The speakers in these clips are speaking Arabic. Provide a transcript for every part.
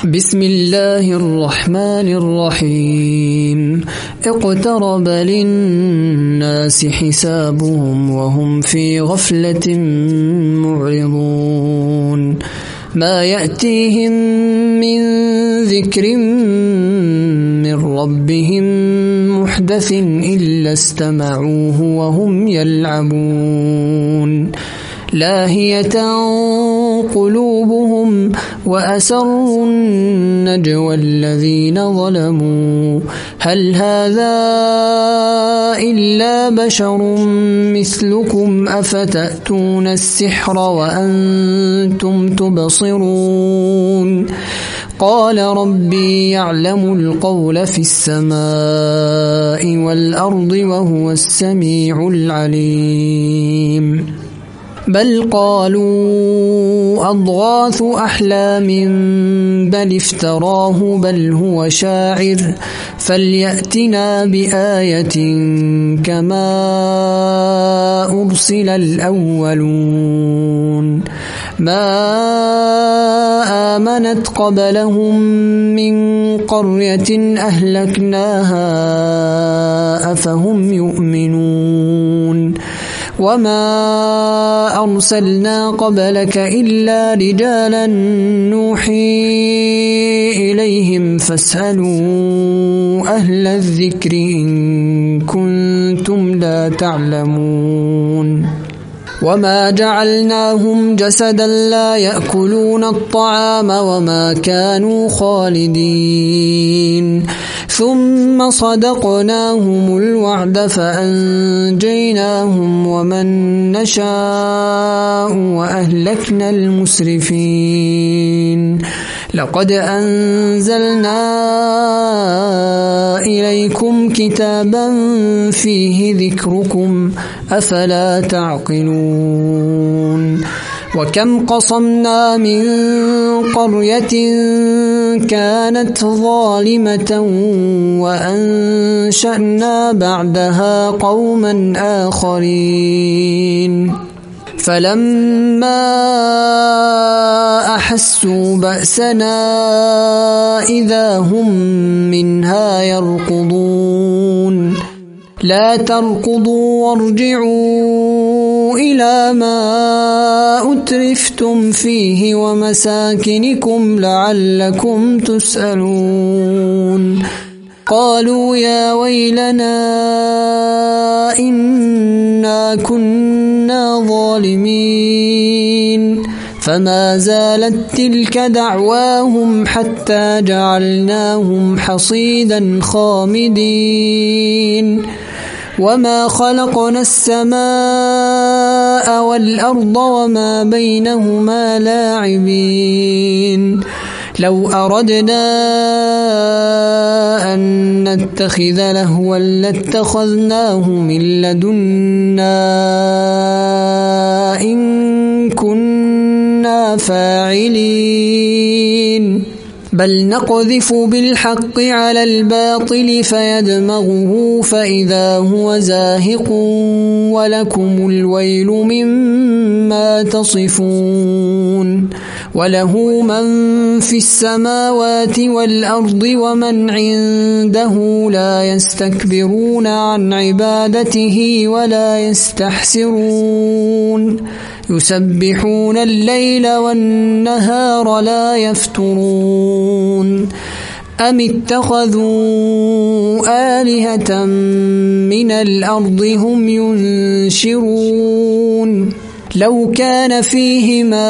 بسم الله الرحمن الرحيم اقترب للناس حسابهم وهم في غفلة معرضون ما يأتيهم من ذكر من ربهم محدث إلا استمعوه وهم يلعبون لاهية قلوبهم وأسروا النجوى الذين ظلموا هل هذا إلا بشر مثلكم أفتأتون السحر وأنتم تبصرون قال ربي يعلم القول في السماء والأرض وهو السميع العليم بل قالوا أضغاث أحلام بل افتراه بل هو شاعر فليأتنا بآية كما أرسل الأولون ما آمنت قبلهم من قرية أهلكناها أفهم يؤمنون وما أرسلنا قبلك إلا رجالا نوحي إليهم فاسألوا أهل الذكر إن كنتم لا تعلمون وما جعلناهم جسدا لا يأكلون الطعام وما كانوا خالدين ثم صدقناهم الوعد فأنجيناهم ومن نشاء وأهلكنا المسرفين لقد أنزلنا إليكم كتابا فيه ذكركم أفلا تعقلون وكم قصمنا من قرية كانت ظالمة وأنشأنا بعدها قوما آخرين فلما أحسوا بأسنا إذا هم منها يركضون لا تركضوا وارجعوا إلى ما أترفتم فيه ومساكنكم لعلكم تسألون قالوا يا ويلنا إنا كنا ظالمين فما زالت تلك دعواهم حتى جعلناهم حصيدا خامدين وما خلقنا السماء والأرض وما بينهما لاعبين لو أردنا أن نتخذ لهوا لاتخذناه من لدنا إن كنا فاعلين بل نقذف بالحق على الباطل فيدمغه فإذا هو زاهق ولكم الويل مما تصفون وله من في السماوات والأرض ومن عنده لا يستكبرون عن عبادته ولا يستحسرون يسبحون الليل والنهار لا يفترون أم اتخذوا آلهة من الأرض هم ينشرون لو كان فيهما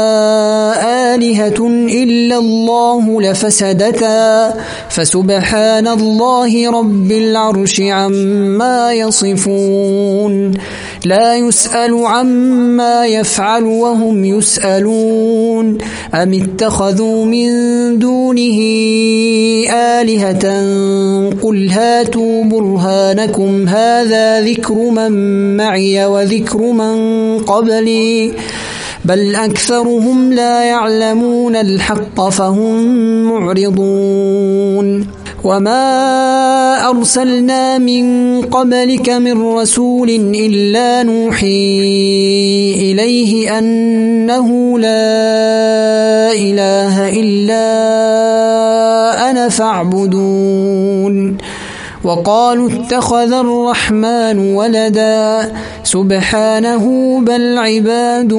آلهة إلا الله لفسدتا فسبحان الله رب العرش عما يصفون لا يسأل عما يفعل وهم يسألون أم اتخذوا من دونه آلهة قل هاتوا برهانكم هذا ذكر من معي وذكر من قبلي بل أكثرهم لا يعلمون الحق فهم معرضون وما أرسلنا من قبلك من رسول إلا نوحي إليه أنه لا إله إلا أنا فاعبدون وقالوا اتخذ الرحمن ولدا سبحانه بل عباد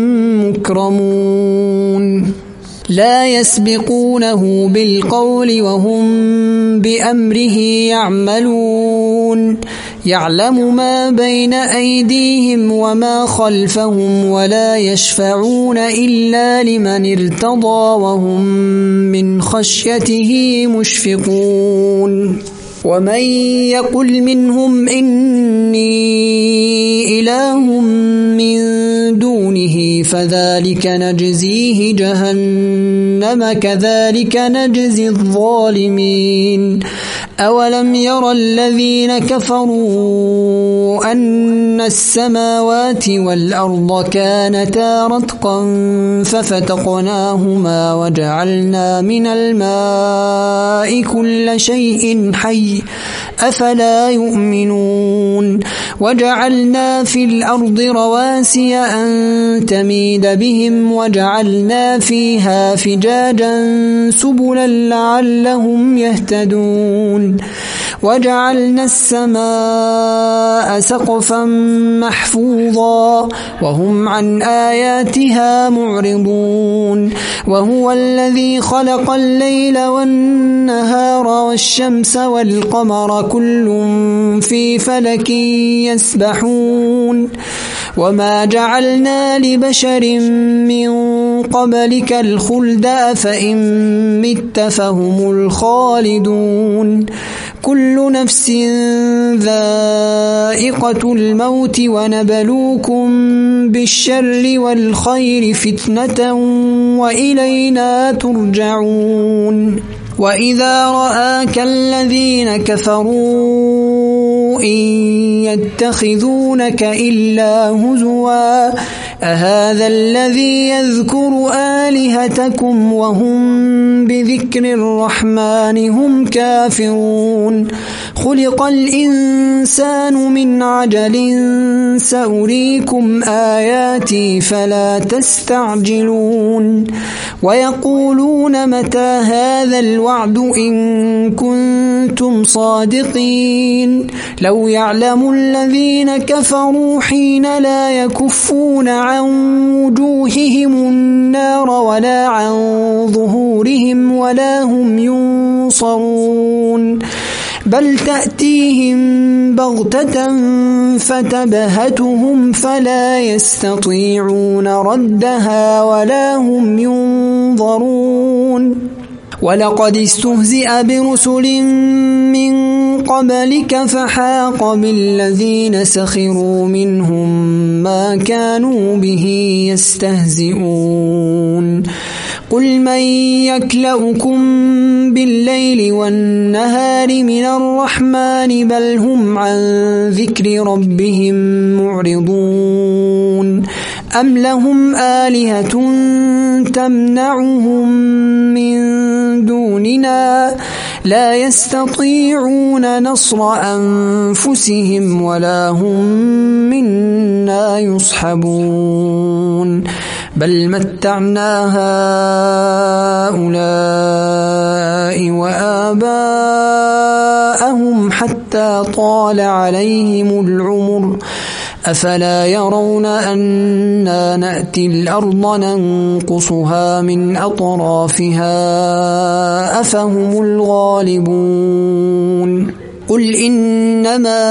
مكرمون لا يسبقونه بالقول وهم بأمره يعملون يعلم ما بين أيديهم وما خلفهم ولا يشفعون إلا لمن ارتضى وهم من خشيته مشفقون ومن يقل منهم إني إله من دونه فذلك نجزيه جهنم كذلك نجزي الظالمين أولم ير الذين كفروا أن السماوات والأرض كانتا رتقا ففتقناهما وجعلنا من الماء كل شيء حي أفلا يؤمنون وجعلنا في الأرض رواسي أن تميد بهم وجعلنا فيها فجاجا سبلا لعلهم يهتدون وجعلنا السماء سقفا محفوظا وهم عن آياتها معرضون وهو الذي خلق الليل والنهار والشمس والقمر كل في فلك يسبحون وما جعلنا لبشر من قبلك الخلد أفإن مت فهم الخالدون كل نفس ذائقة الموت ونبلوكم بالشر والخير فتنة وإلينا ترجعون وإذا رآك الذين كفروا إن يتخذونك إلا هزوا أهذا الذي يذكر آلهتكم وهم بذكر الرحمن هم كافرون خلق الإنسان من عجل سأريكم آياتي فلا تستعجلون ويقولون متى هذا الوعد إن كنتم صادقين لو يعلم الذين كفروا حين لا يكفون عن وجوههم النار ولا عن ظهورهم ولا هم ينصرون بل تأتيهم بغتة فتبهتهم فلا يستطيعون ردها ولا هم ينظرون ولقد استهزئ برسل من قبلك فحاق بالذين سخروا منهم ما كانوا به يستهزئون قل من يكلؤكم بالليل والنهار من الرحمن بل هم عن ذكر ربهم معرضون أم لهم آلهة تمنعهم من دوننا لا يستطيعون نصر أنفسهم ولا هم منا يصحبون بل متعنا هؤلاء وآباءهم حتى طال عليهم العمر أفلا يرون أنا نأتي الأرض ننقصها من أطرافها أفهم الغالبون قل إنما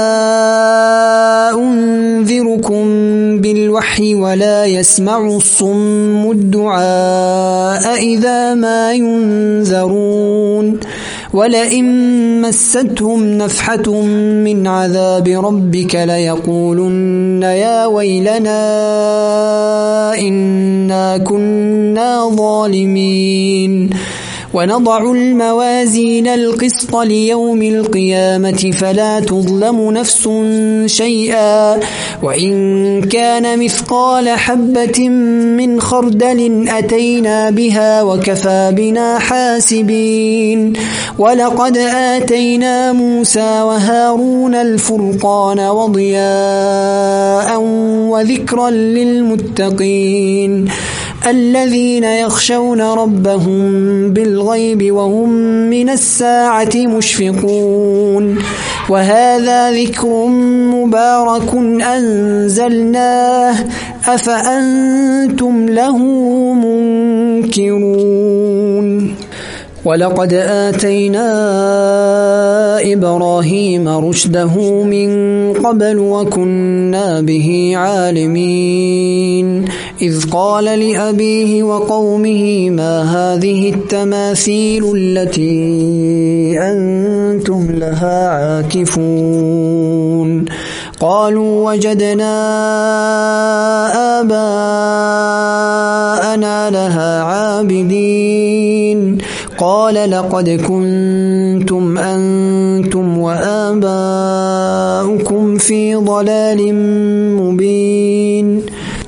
أنذركم بالوحي ولا يسمع الصم الدعاء إذا ما ينذرون ولئن مستهم نفحة من عذاب ربك ليقولن يا ويلنا إنا كنا ظالمين ونضع الموازين القسط ليوم القيامة فلا تظلم نفس شيئا وإن كان مثقال حبة من خردل أتينا بها وكفى بنا حاسبين ولقد آتينا موسى وهارون الفرقان وضياء وذكرا للمتقين الذين يخشون ربهم بالغيب وهم من الساعة مشفقون وهذا ذكر مبارك أنزلناه أفأنتم له منكرون ولقد آتينا إبراهيم رشده من قبل وكنا به عالمين إذ قال لأبيه وقومه ما هذه التماثيل التي أنتم لها عاكفون قالوا وجدنا آباءنا لها عابدين قال لقد كنتم أنتم وآباؤكم في ضلال مبين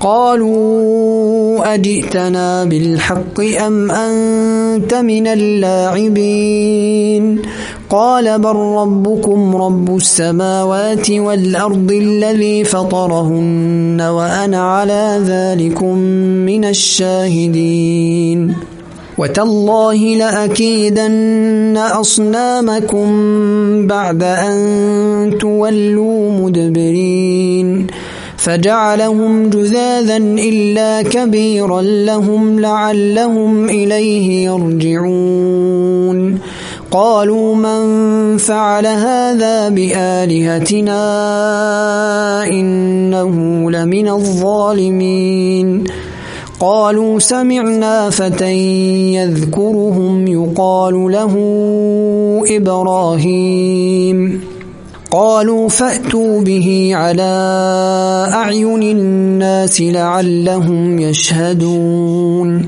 قالوا أجئتنا بالحق أم أنت من اللاعبين قال بل ربكم رب السماوات والأرض الذي فطرهن وأنا على ذلكم من الشاهدين وتالله لأكيدن أصنامكم بعد أن تولوا مدبرين فجعلهم جذاذا إلا كبيرا لهم لعلهم إليه يرجعون قالوا من فعل هذا بآلهتنا إنه لمن الظالمين قالوا سمعنا فتى يذكرهم يقال له إبراهيم قالوا فأتوا به على أعين الناس لعلهم يشهدون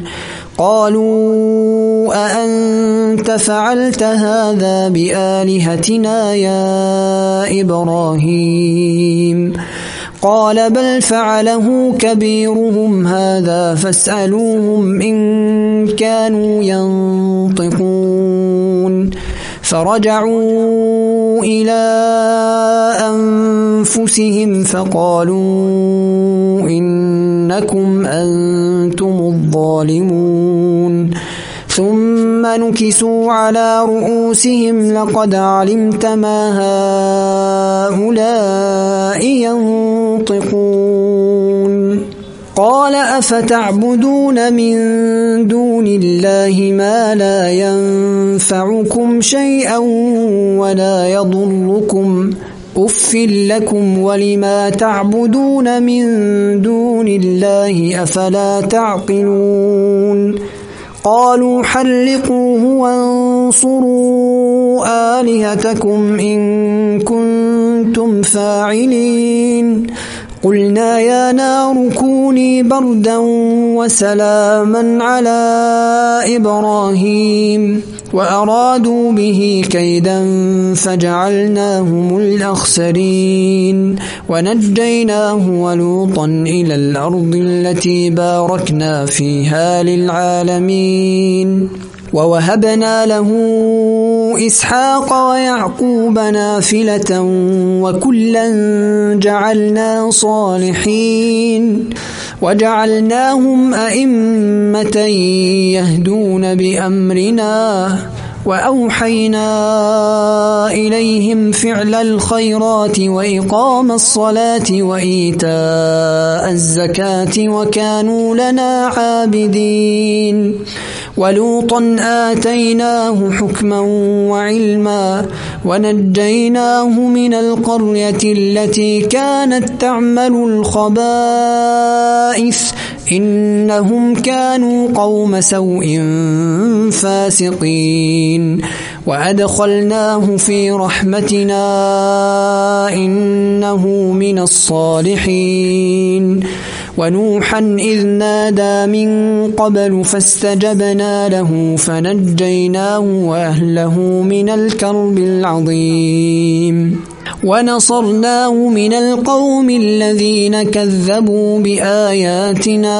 قالوا أأنت فعلت هذا بآلهتنا يا إبراهيم قال بل فعله كبيرهم هذا فاسألوهم إن كانوا ينطقون فرجعوا إلى أنفسهم فقالوا إنكم أنتم الظالمون ثم نكسوا على رؤوسهم لقد علمت ما هؤلاء ينطقون قال أفتعبدون من دون الله ما لا ينفعكم شيئا ولا يضركم أف لكم ولما تعبدون من دون الله أفلا تعقلون قالوا حرقوه وانصروا آلهتكم إن كنتم فاعلين قلنا يا نار كوني بردا وسلاما على إبراهيم وأرادوا به كيدا فجعلناهم الأخسرين ونجيناه ولوطا إلى الأرض التي باركنا فيها للعالمين ووهبنا له إسحاق ويعقوب نافلة وكلا جعلنا صالحين وجعلناهم أئمة يهدون بأمرنا وأوحينا إليهم فعل الخيرات وإقام الصلاة وإيتاء الزكاة وكانوا لنا عابدين ولوطا آتيناه حكما وعلما ونجيناه من القرية التي كانت تعمل الخبائث إنهم كانوا قوم سوء فاسقين وأدخلناه في رحمتنا إنه من الصالحين ونوحا إذ نادى من قبل فاستجبنا له فنجيناه وأهله من الكرب العظيم ونصرناه من القوم الذين كذبوا بآياتنا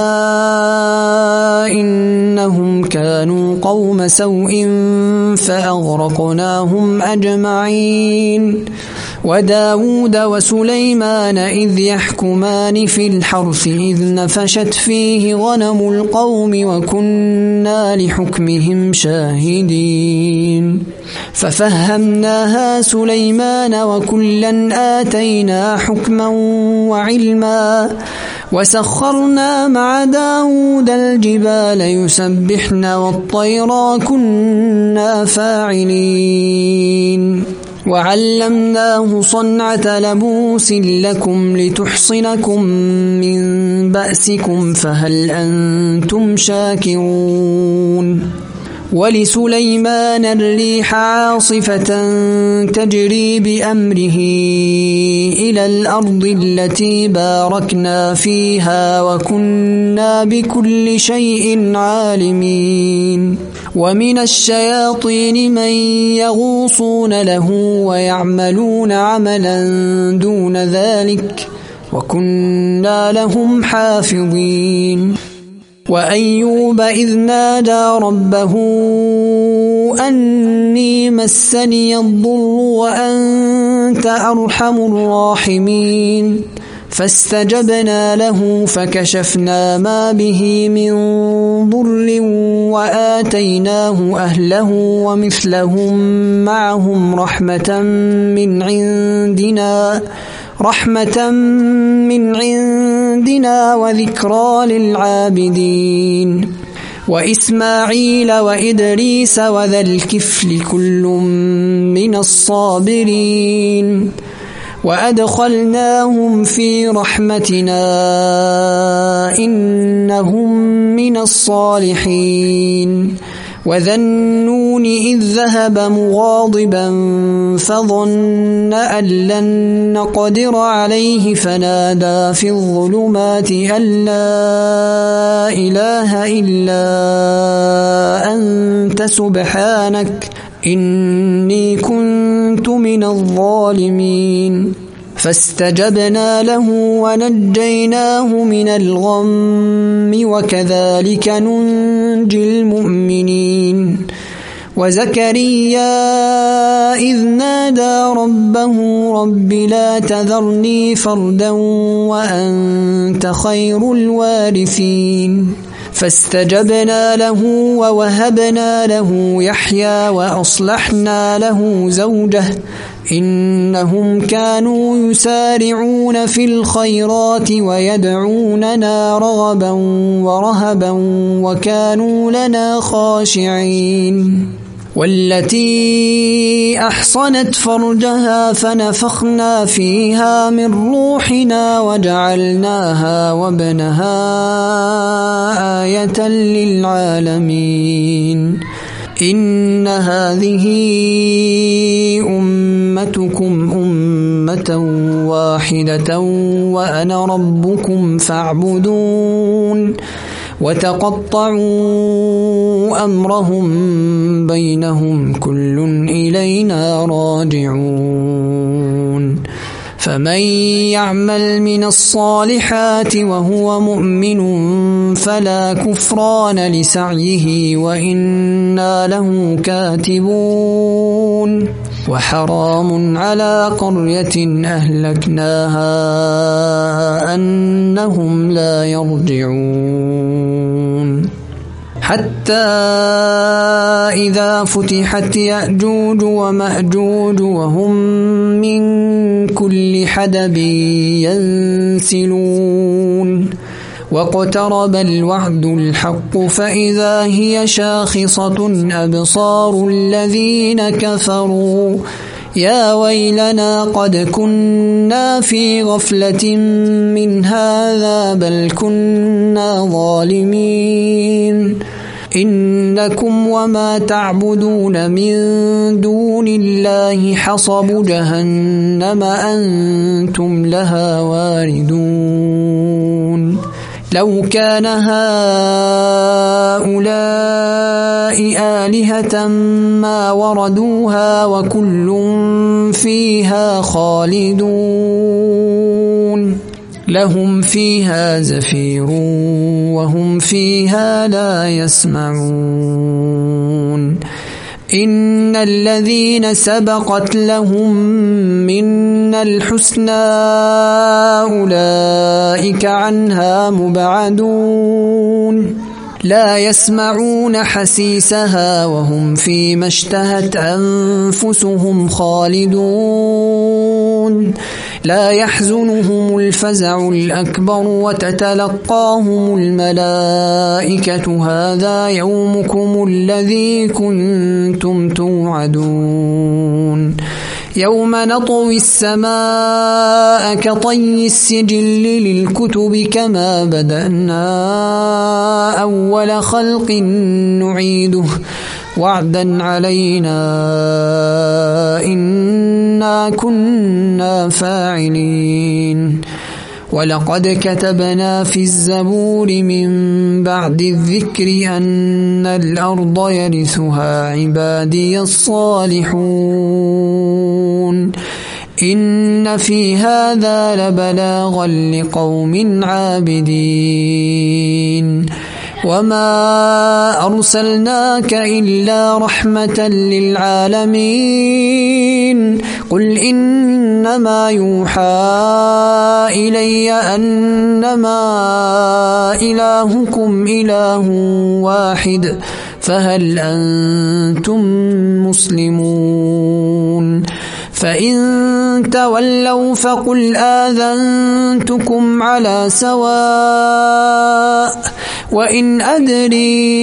إنهم كانوا قوم سوء فأغرقناهم أجمعين وداود وسليمان إذ يحكمان في الحرث إذ نفشت فيه غنم القوم وكنا لحكمهم شاهدين ففهمناها سليمان وكلا آتينا حكما وعلما وسخرنا مع داود الجبال يسبحن والطير كنا فاعلين وعلمناه صنعة لبوس لكم لتحصنكم من بأسكم فهل أنتم شاكرون ولسليمان الريح عاصفة تجري بأمره إلى الأرض التي باركنا فيها وكنا بكل شيء عالمين ومن الشياطين من يغوصون له ويعملون عملا دون ذلك وكنا لهم حافظين وأيوب إذ نادى ربه أني مسني الضر وأنت أرحم الراحمين فاستجبنا له فكشفنا ما به من ضر وآتيناه أهله ومثلهم معهم رحمة من عندنا وذكرى للعابدين وإسماعيل وإدريس وذا الكفل كل من الصابرين وأدخلناهم في رحمتنا إنهم من الصالحين وذا النون إذ ذهب مغاضبا فظن أن لن نقدر عليه فنادى في الظلمات أن لا إله إلا أنت سبحانك إني كنت من الظالمين فاستجبنا له ونجيناه من الغم وكذلك ننجي المؤمنين وزكريا إذ نادى ربه رب لا تذرني فردا وأنت خير الوارثين فاستجبنا له ووهبنا له يحيى وأصلحنا له زوجه إنهم كانوا يسارعون في الخيرات ويدعوننا رغبا ورهبا وكانوا لنا خاشعين والتي أحصنت فرجها فنفخنا فيها من روحنا وجعلناها وابنها آية للعالمين إن هذه أمتكم أمة واحدة وأنا ربكم فاعبدون وتقطعوا أمرهم بينهم كل إلينا راجعون فمن يعمل من الصالحات وهو مؤمن فلا كفران لسعيه وإنا له كاتبون وحرام على قرية أهلكناها أنهم لا يرجعون حتى إذا فتحت يأجوج ومأجوج وهم من كل حدب ينسلون واقترب الوعد الحق فإذا هي شاخصة أبصار الذين كفروا يا ويلنا قد كنا في غفلة من هذا بل كنا ظالمين إنكم وما تعبدون من دون الله حصب جهنم أنتم لها واردون لو كان هؤلاء آلهة ما وردوها وكل فيها خالدون لهم فيها زفير وهم فيها لا يسمعون إن الذين سبقت لهم منا الحسنى أولئك عنها مبعدون لا يسمعون حسيسها وهم فيما اشتهت أنفسهم خالدون لا يحزنهم الفزع الأكبر وتتلقاهم الملائكة هذا يومكم الذي كنتم توعدون يوم نطوي السماء كطي السجل للكتب كما بدأنا أول خلق نعيده وعدا علينا إنا كنا فاعلين ولقد كتبنا في الزبور من بعد الذكر أن الأرض يرثها عبادي الصالحون إن في هذا لبلاغا لقوم عابدين وما أرسلناك إلا رحمة للعالمين قل إنما يوحى إلي أنما إلهكم إله واحد فهل أنتم مسلمون فإن تولوا فقل آذنتكم على سواء وإن أدري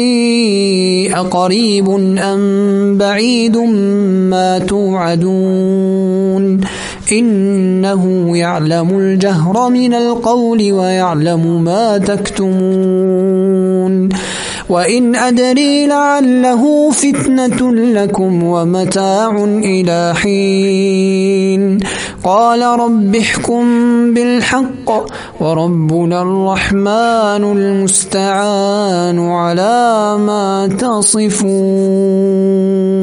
أقريب أم بعيد ما توعدون إنه يعلم الجهر من القول ويعلم ما تكتمون وإن أدري لعله فتنة لكم ومتاع إلى حين قال رب احكم بالحق وربنا الرحمن المستعان على ما تصفون.